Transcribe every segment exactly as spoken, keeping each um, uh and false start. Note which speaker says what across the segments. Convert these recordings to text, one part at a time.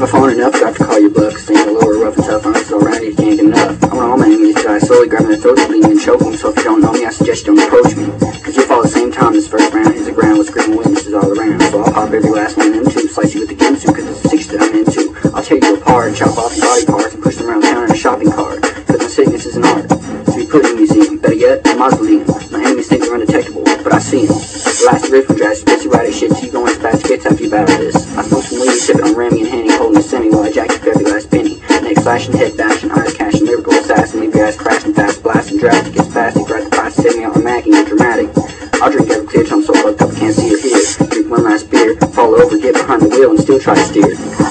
Speaker 1: my phone enough, got to call your bluff, cause things are lower, rough and tough, I'm so around you can't get enough. I want all my enemies to die slowly, grabbing their throats, bleeding and choke them, so if you don't know me, I suggest you don't approach me. Cause you'll fall the same time this first round hits the ground with screaming witnesses all around. So I'll pop every last one of them too, slice you with the ginsu, cause it's the six that I'm into. I'll tear you apart, chop off your body parts, and push them around town in a shopping cart. Cause my sickness is an art, to be put in a museum, better yet, a mausoleum. My enemies think they're undetectable, but I see them. The last riff will drive spits you right at shit till you go into fast fits after you battle this. I smoke some weed, sipping on Remy and Henny, holding a semi while I jack you for every last penny. Neck slashing, head bashing, eyes cashing, lyrical assassin, leave your ass crashing, fast blasting, drastic, gets spastic, right the price, set me out my Mac and get dramatic. I'll drink every clear till I'm so fucked up I can't see or hear. Drink one last beer, fall over, get behind the wheel and still try to steer.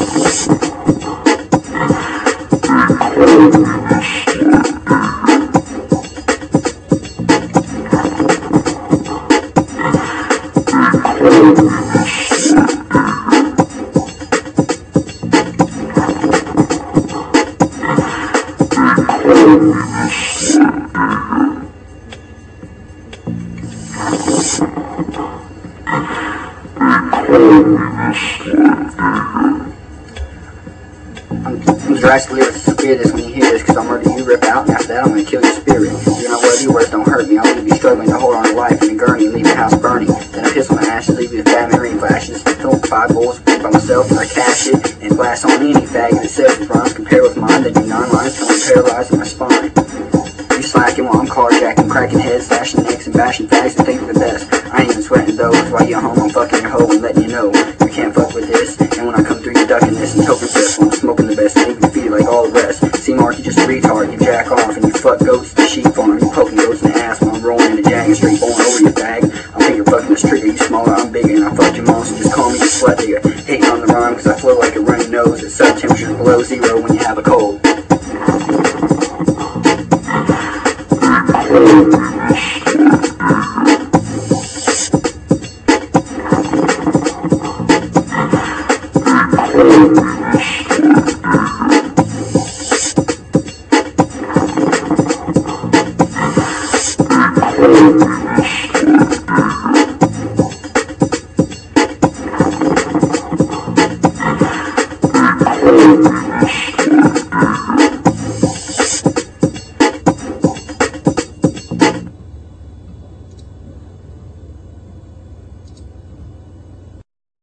Speaker 1: I'm, I'm drastically severe this when you hear this, cause I'll murder you, rip out, and after that I'm gonna kill your spirit. You're not worthy, your words don't hurt me, I'll leave you struggling to hold on to life in a gurney and leave your house burning. Then I piss on my ashes, leave you with bad memory flashes. Fill five bowls by myself and I cash it, and blast on any faggot that says his rhymes compare with mine, then do nine lines till I'm paralyzed in my spine. You slacking while I'm carjacking, cracking heads, slashing necks, and bashing fags and thinking the best. I ain't even sweating those, while you're home I'm fucking your hoe and letting you know you can't fuck with this. And when I come through you're ducking this and token piss when I'm smoking the best, and even feel like all the rest. See Mark, you just a retard, you jack off and you fuck goats to sheep farm. You poking goats in the ass when I'm rolling in the jag and straight blowing over your bag. I'm thinking fucking this trigger, you smaller, I'm bigger, and I fucked your mom, so just call me a slut digger. Hating on the rhyme cause I flow like a runny nose at sub temperatures below zero when you have a cold.
Speaker 2: Thank you.